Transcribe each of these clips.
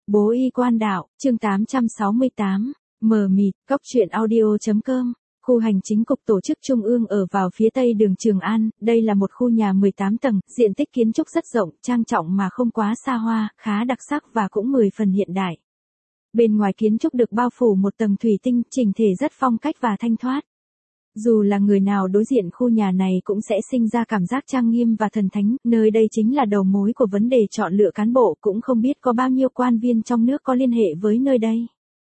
Bố y quan đạo, chương 868, mờ mịt, góc truyện audio.com. Khu hành chính cục tổ chức trung ương ở vào phía tây đường Trường An, đây là một khu nhà 18 tầng, diện tích kiến trúc rất rộng, trang trọng mà không quá xa hoa, khá đặc sắc và cũng 10 phần hiện đại. Bên ngoài kiến trúc được bao phủ một tầng thủy tinh, chỉnh thể rất phong cách và thanh thoát. Dù là người nào đối diện khu nhà này cũng sẽ sinh ra cảm giác trang nghiêm và thần thánh, nơi đây chính là đầu mối của vấn đề chọn lựa cán bộ, cũng không biết có bao nhiêu quan viên trong nước có liên hệ với nơi đây.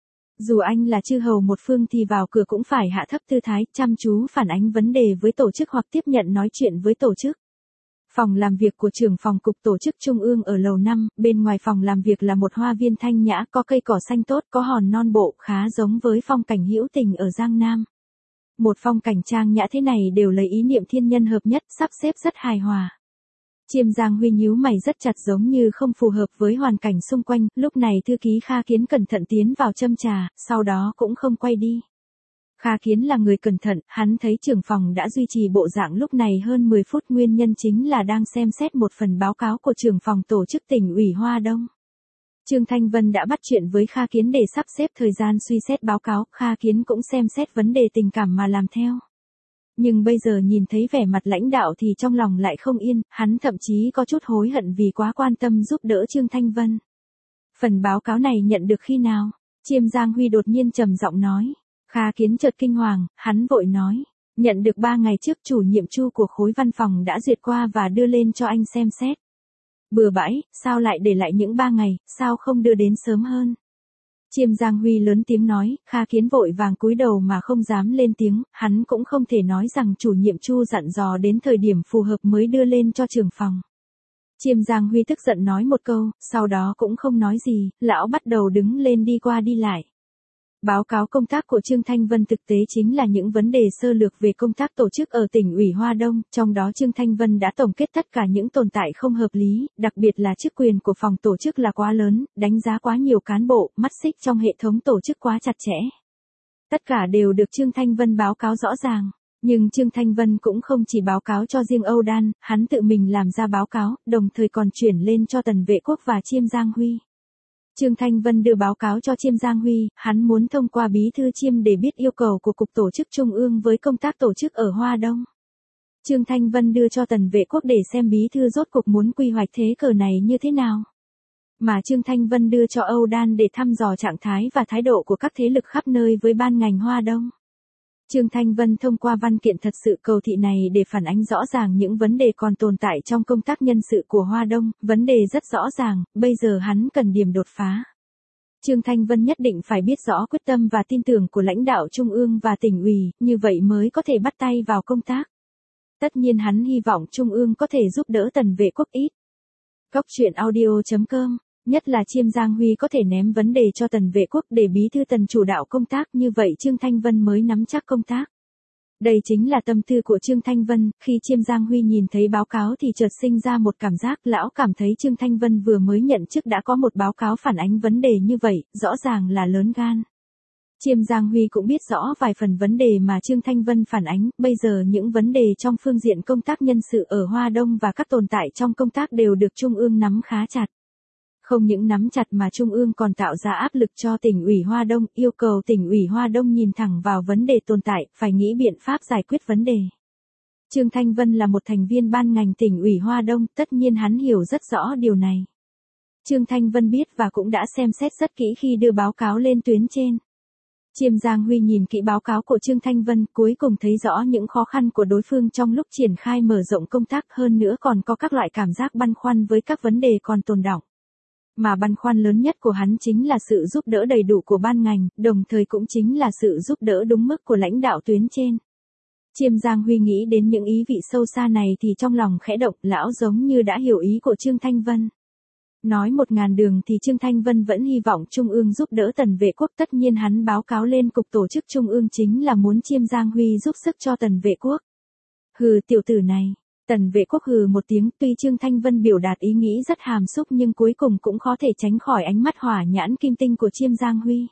Dù anh là chư hầu một phương thì vào cửa cũng phải hạ thấp tư thái, chăm chú phản ánh vấn đề với tổ chức hoặc tiếp nhận nói chuyện với tổ chức. Phòng làm việc của trưởng phòng cục tổ chức trung ương ở lầu 5, bên ngoài phòng làm việc là một hoa viên thanh nhã, có cây cỏ xanh tốt, có hòn non bộ, khá giống với phong cảnh hữu tình ở Giang Nam. Một phong cảnh trang nhã thế này đều lấy ý niệm thiên nhân hợp nhất, sắp xếp rất hài hòa. Chiêm Giang Huy nhíu mày rất chặt giống như không phù hợp với hoàn cảnh xung quanh, lúc này thư ký Kha Kiến cẩn thận tiến vào châm trà, sau đó cũng không quay đi. Kha Kiến là người cẩn thận, hắn thấy trưởng phòng đã duy trì bộ dạng lúc này hơn 10 phút, nguyên nhân chính là đang xem xét một phần báo cáo của trưởng phòng tổ chức tỉnh ủy Hoa Đông. Trương Thanh Vân đã bắt chuyện với Kha Kiến để sắp xếp thời gian suy xét báo cáo, Kha Kiến cũng xem xét vấn đề tình cảm mà làm theo. Nhưng bây giờ nhìn thấy vẻ mặt lãnh đạo thì trong lòng lại không yên, hắn thậm chí có chút hối hận vì quá quan tâm giúp đỡ Trương Thanh Vân. Phần báo cáo này nhận được khi nào? Chiêm Giang Huy đột nhiên trầm giọng nói. Kha Kiến chợt kinh hoàng, hắn vội nói. Nhận được 3 ngày trước, chủ nhiệm Chu của khối văn phòng đã duyệt qua và đưa lên cho anh xem xét. Bừa bãi, sao lại để lại những 3 ngày, sao không đưa đến sớm hơn? Chiêm Giang Huy lớn tiếng nói, Kha Kiến vội vàng cúi đầu mà không dám lên tiếng, hắn cũng không thể nói rằng chủ nhiệm Chu dặn dò đến thời điểm phù hợp mới đưa lên cho trưởng phòng. Chiêm Giang Huy tức giận nói một câu, sau đó cũng không nói gì, lão bắt đầu đứng lên đi qua đi lại. Báo cáo công tác của Trương Thanh Vân thực tế chính là những vấn đề sơ lược về công tác tổ chức ở tỉnh ủy Hoa Đông, trong đó Trương Thanh Vân đã tổng kết tất cả những tồn tại không hợp lý, đặc biệt là chức quyền của phòng tổ chức là quá lớn, đánh giá quá nhiều cán bộ, mắt xích trong hệ thống tổ chức quá chặt chẽ. Tất cả đều được Trương Thanh Vân báo cáo rõ ràng. Nhưng Trương Thanh Vân cũng không chỉ báo cáo cho riêng Âu Đan, hắn tự mình làm ra báo cáo, đồng thời còn chuyển lên cho Tần Vệ Quốc và Chiêm Giang Huy. Trương Thanh Vân đưa báo cáo cho Chiêm Giang Huy, hắn muốn thông qua bí thư Chiêm để biết yêu cầu của cục tổ chức trung ương với công tác tổ chức ở Hoa Đông. Trương Thanh Vân đưa cho Tần Vệ Quốc để xem bí thư rốt cục muốn quy hoạch thế cờ này như thế nào. Mà Trương Thanh Vân đưa cho Âu Đan để thăm dò trạng thái và thái độ của các thế lực khắp nơi với ban ngành Hoa Đông. Trương Thanh Vân thông qua văn kiện thật sự cầu thị này để phản ánh rõ ràng những vấn đề còn tồn tại trong công tác nhân sự của Hoa Đông, vấn đề rất rõ ràng, bây giờ hắn cần điểm đột phá. Trương Thanh Vân nhất định phải biết rõ quyết tâm và tin tưởng của lãnh đạo trung ương và tỉnh ủy, như vậy mới có thể bắt tay vào công tác. Tất nhiên hắn hy vọng trung ương có thể giúp đỡ Tần Vệ Quốc ít. Góc truyện audio.com. Nhất là Chiêm Giang Huy có thể ném vấn đề cho Tần Vệ Quốc để bí thư Tần chủ đạo công tác, như vậy Trương Thanh Vân mới nắm chắc công tác. Đây chính là tâm tư của Trương Thanh Vân, khi Chiêm Giang Huy nhìn thấy báo cáo thì chợt sinh ra một cảm giác, lão cảm thấy Trương Thanh Vân vừa mới nhận chức đã có một báo cáo phản ánh vấn đề như vậy, rõ ràng là lớn gan. Chiêm Giang Huy cũng biết rõ vài phần vấn đề mà Trương Thanh Vân phản ánh, bây giờ những vấn đề trong phương diện công tác nhân sự ở Hoa Đông và các tồn tại trong công tác đều được Trung ương nắm khá chặt. Không những nắm chặt mà Trung ương còn tạo ra áp lực cho tỉnh ủy Hoa Đông, yêu cầu tỉnh ủy Hoa Đông nhìn thẳng vào vấn đề tồn tại, phải nghĩ biện pháp giải quyết vấn đề. Trương Thanh Vân là một thành viên ban ngành tỉnh ủy Hoa Đông, tất nhiên hắn hiểu rất rõ điều này. Trương Thanh Vân biết và cũng đã xem xét rất kỹ khi đưa báo cáo lên tuyến trên. Chiêm Giang Huy nhìn kỹ báo cáo của Trương Thanh Vân, cuối cùng thấy rõ những khó khăn của đối phương trong lúc triển khai mở rộng công tác, hơn nữa còn có các loại cảm giác băn khoăn với các vấn đề còn tồn đọng. Mà băn khoăn lớn nhất của hắn chính là sự giúp đỡ đầy đủ của ban ngành, đồng thời cũng chính là sự giúp đỡ đúng mức của lãnh đạo tuyến trên. Chiêm Giang Huy nghĩ đến những ý vị sâu xa này thì trong lòng khẽ động, lão giống như đã hiểu ý của Trương Thanh Vân. Nói 1000 đường thì Trương Thanh Vân vẫn hy vọng Trung ương giúp đỡ Tần Vệ Quốc, tất nhiên hắn báo cáo lên cục tổ chức Trung ương chính là muốn Chiêm Giang Huy giúp sức cho Tần Vệ Quốc. Hừ, tiểu tử này. Tần Vệ Quốc hừ một tiếng, tuy Trương Thanh Vân biểu đạt ý nghĩ rất hàm xúc nhưng cuối cùng cũng khó thể tránh khỏi ánh mắt hỏa nhãn kim tinh của Chiêm Giang Huy.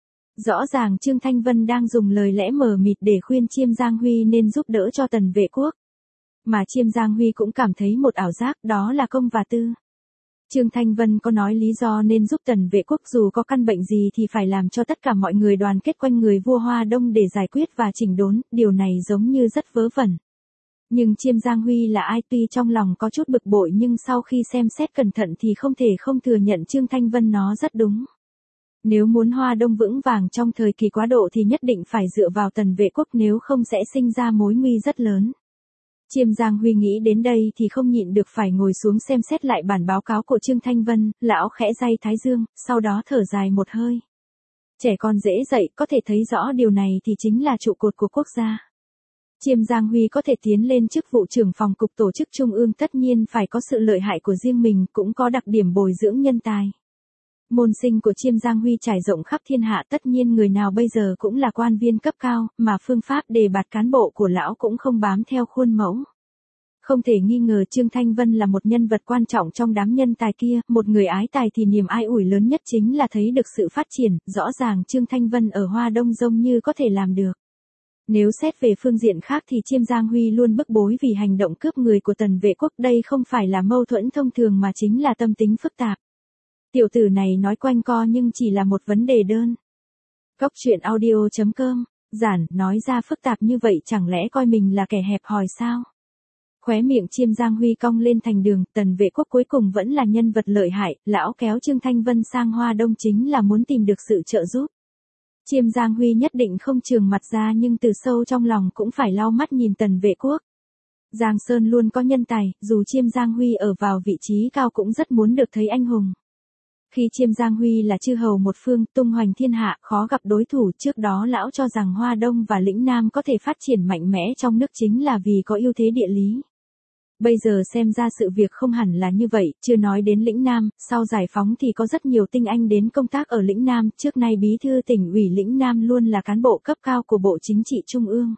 Rõ ràng Trương Thanh Vân đang dùng lời lẽ mờ mịt để khuyên Chiêm Giang Huy nên giúp đỡ cho Tần Vệ Quốc. Mà Chiêm Giang Huy cũng cảm thấy một ảo giác, đó là công và tư. Trương Thanh Vân có nói lý do nên giúp Tần Vệ Quốc dù có căn bệnh gì thì phải làm cho tất cả mọi người đoàn kết quanh người vua Hoa Đông để giải quyết và chỉnh đốn, điều này giống như rất vớ vẩn. Nhưng Chiêm Giang Huy là ai tuy trong lòng có chút bực bội nhưng sau khi xem xét cẩn thận thì không thể không thừa nhận Trương Thanh Vân nó rất đúng. Nếu muốn Hoa Đông vững vàng trong thời kỳ quá độ thì nhất định phải dựa vào Tần Vệ Quốc, nếu không sẽ sinh ra mối nguy rất lớn. Chiêm Giang Huy nghĩ đến đây thì không nhịn được phải ngồi xuống xem xét lại bản báo cáo của Trương Thanh Vân, lão khẽ day thái dương, sau đó thở dài một hơi. Trẻ con dễ dạy, có thể thấy rõ điều này thì chính là trụ cột của quốc gia. Chiêm Giang Huy có thể tiến lên chức vụ trưởng phòng cục tổ chức trung ương tất nhiên phải có sự lợi hại của riêng mình, cũng có đặc điểm bồi dưỡng nhân tài. Môn sinh của Chiêm Giang Huy trải rộng khắp thiên hạ, tất nhiên người nào bây giờ cũng là quan viên cấp cao, mà phương pháp đề bạt cán bộ của lão cũng không bám theo khuôn mẫu. Không thể nghi ngờ Trương Thanh Vân là một nhân vật quan trọng trong đám nhân tài kia, một người ái tài thì niềm ai ủi lớn nhất chính là thấy được sự phát triển, rõ ràng Trương Thanh Vân ở Hoa Đông giống như có thể làm được. Nếu xét về phương diện khác thì Chiêm Giang Huy luôn bức bối vì hành động cướp người của Tần Vệ Quốc, đây không phải là mâu thuẫn thông thường mà chính là tâm tính phức tạp. Tiểu tử này nói quanh co nhưng chỉ là một vấn đề đơn. Góc truyện audio.com, giản, nói ra phức tạp như vậy chẳng lẽ coi mình là kẻ hẹp hòi sao? Khóe miệng Chiêm Giang Huy cong lên thành đường, Tần Vệ Quốc cuối cùng vẫn là nhân vật lợi hại, lão kéo Trương Thanh Vân sang Hoa Đông chính là muốn tìm được sự trợ giúp. Chiêm Giang Huy nhất định không trường mặt ra nhưng từ sâu trong lòng cũng phải lau mắt nhìn Tần Vệ Quốc. Giang Sơn luôn có nhân tài, dù Chiêm Giang Huy ở vào vị trí cao cũng rất muốn được thấy anh hùng. Khi Chiêm Giang Huy là chư hầu một phương, tung hoành thiên hạ, khó gặp đối thủ, trước đó lão cho rằng Hoa Đông và lĩnh Nam có thể phát triển mạnh mẽ trong nước chính là vì có ưu thế địa lý. Bây giờ xem ra sự việc không hẳn là như vậy, chưa nói đến lĩnh Nam, sau giải phóng thì có rất nhiều tinh anh đến công tác ở lĩnh Nam, trước nay bí thư tỉnh ủy lĩnh Nam luôn là cán bộ cấp cao của Bộ Chính trị Trung ương.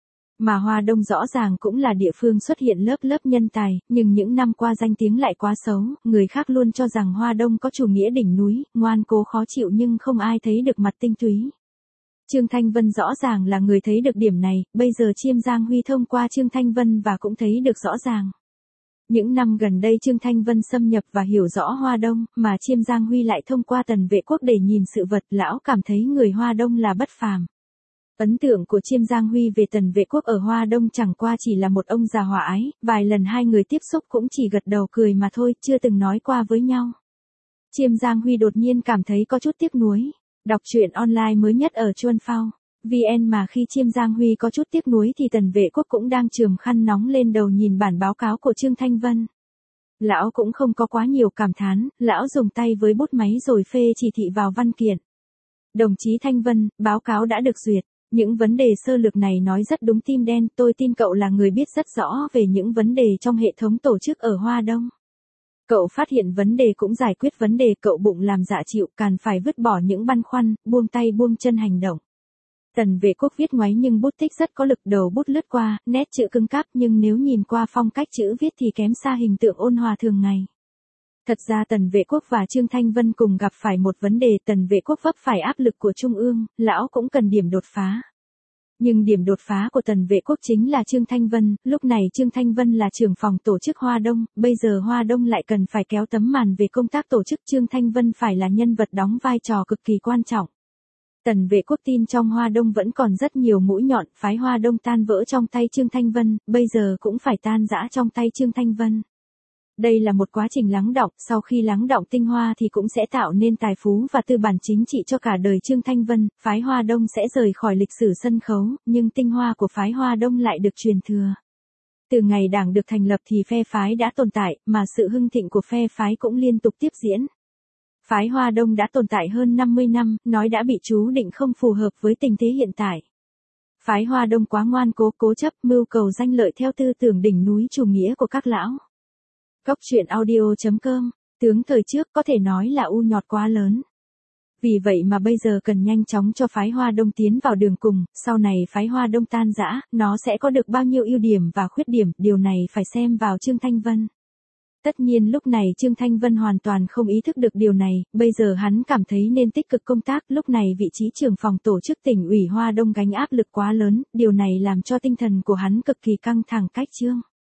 Mà Hoa Đông rõ ràng cũng là địa phương xuất hiện lớp lớp nhân tài, nhưng những năm qua danh tiếng lại quá xấu, người khác luôn cho rằng Hoa Đông có chủ nghĩa đỉnh núi, ngoan cố khó chịu nhưng không ai thấy được mặt tinh túy. Trương Thanh Vân rõ ràng là người thấy được điểm này, bây giờ Chiêm Giang Huy thông qua Trương Thanh Vân và cũng thấy được rõ ràng. Những năm gần đây Trương Thanh Vân xâm nhập và hiểu rõ Hoa Đông, mà Chiêm Giang Huy lại thông qua Tần Vệ Quốc để nhìn sự vật, lão cảm thấy người Hoa Đông là bất phàm. Ấn tượng của Chiêm Giang Huy về Tần Vệ Quốc ở Hoa Đông chẳng qua chỉ là một ông già hòa ái, vài lần hai người tiếp xúc cũng chỉ gật đầu cười mà thôi, chưa từng nói qua với nhau. Chiêm Giang Huy đột nhiên cảm thấy có chút tiếc nuối. Đọc truyện online mới nhất ở Chuan Phao VN mà khi Chiêm Giang Huy có chút tiếc nuối thì Tần Vệ Quốc cũng đang chườm khăn nóng lên đầu nhìn bản báo cáo của Trương Thanh Vân. Lão cũng không có quá nhiều cảm thán, lão dùng tay với bút máy rồi phê chỉ thị vào văn kiện. Đồng chí Thanh Vân, báo cáo đã được duyệt. Những vấn đề sơ lược này nói rất đúng tim đen, tôi tin cậu là người biết rất rõ về những vấn đề trong hệ thống tổ chức ở Hoa Đông. Cậu phát hiện vấn đề cũng giải quyết vấn đề, cậu bụng làm dạ chịu, càng phải vứt bỏ những băn khoăn, buông tay buông chân hành động. Tần Vệ Quốc viết ngoáy nhưng bút tích rất có lực, đầu bút lướt qua, nét chữ cứng cáp nhưng nếu nhìn qua phong cách chữ viết thì kém xa hình tượng ôn hòa thường ngày. Thật ra Tần Vệ Quốc và Trương Thanh Vân cùng gặp phải một vấn đề, Tần Vệ Quốc vấp phải áp lực của Trung ương, lão cũng cần điểm đột phá. Nhưng điểm đột phá của Tần Vệ Quốc chính là Trương Thanh Vân, lúc này Trương Thanh Vân là trưởng phòng tổ chức Hoa Đông, bây giờ Hoa Đông lại cần phải kéo tấm màn về công tác tổ chức, Trương Thanh Vân phải là nhân vật đóng vai trò cực kỳ quan trọng. Tần Vệ Quốc tin trong Hoa Đông vẫn còn rất nhiều mũi nhọn, phái Hoa Đông tan vỡ trong tay Trương Thanh Vân, bây giờ cũng phải tan rã trong tay Trương Thanh Vân. Đây là một quá trình lắng đọng, sau khi lắng đọng tinh hoa thì cũng sẽ tạo nên tài phú và tư bản chính trị cho cả đời Trương Thanh Vân, phái Hoa Đông sẽ rời khỏi lịch sử sân khấu, nhưng tinh hoa của phái Hoa Đông lại được truyền thừa. Từ ngày đảng được thành lập thì phe phái đã tồn tại, mà sự hưng thịnh của phe phái cũng liên tục tiếp diễn. Phái Hoa Đông đã tồn tại hơn 50 năm, nói đã bị chú định không phù hợp với tình thế hiện tại. Phái Hoa Đông quá ngoan cố, cố chấp, mưu cầu danh lợi theo tư tưởng đỉnh núi chủ nghĩa của các lão. Góc truyện audio.com, tướng thời trước có thể nói là u nhọt quá lớn. Vì vậy mà bây giờ cần nhanh chóng cho phái Hoa Đông tiến vào đường cùng, sau này phái Hoa Đông tan rã, nó sẽ có được bao nhiêu ưu điểm và khuyết điểm, điều này phải xem vào Trương Thanh Vân. Tất nhiên lúc này Trương Thanh Vân hoàn toàn không ý thức được điều này, bây giờ hắn cảm thấy nên tích cực công tác, lúc này vị trí trưởng phòng tổ chức tỉnh ủy Hoa Đông gánh áp lực quá lớn, điều này làm cho tinh thần của hắn cực kỳ căng thẳng cách Trương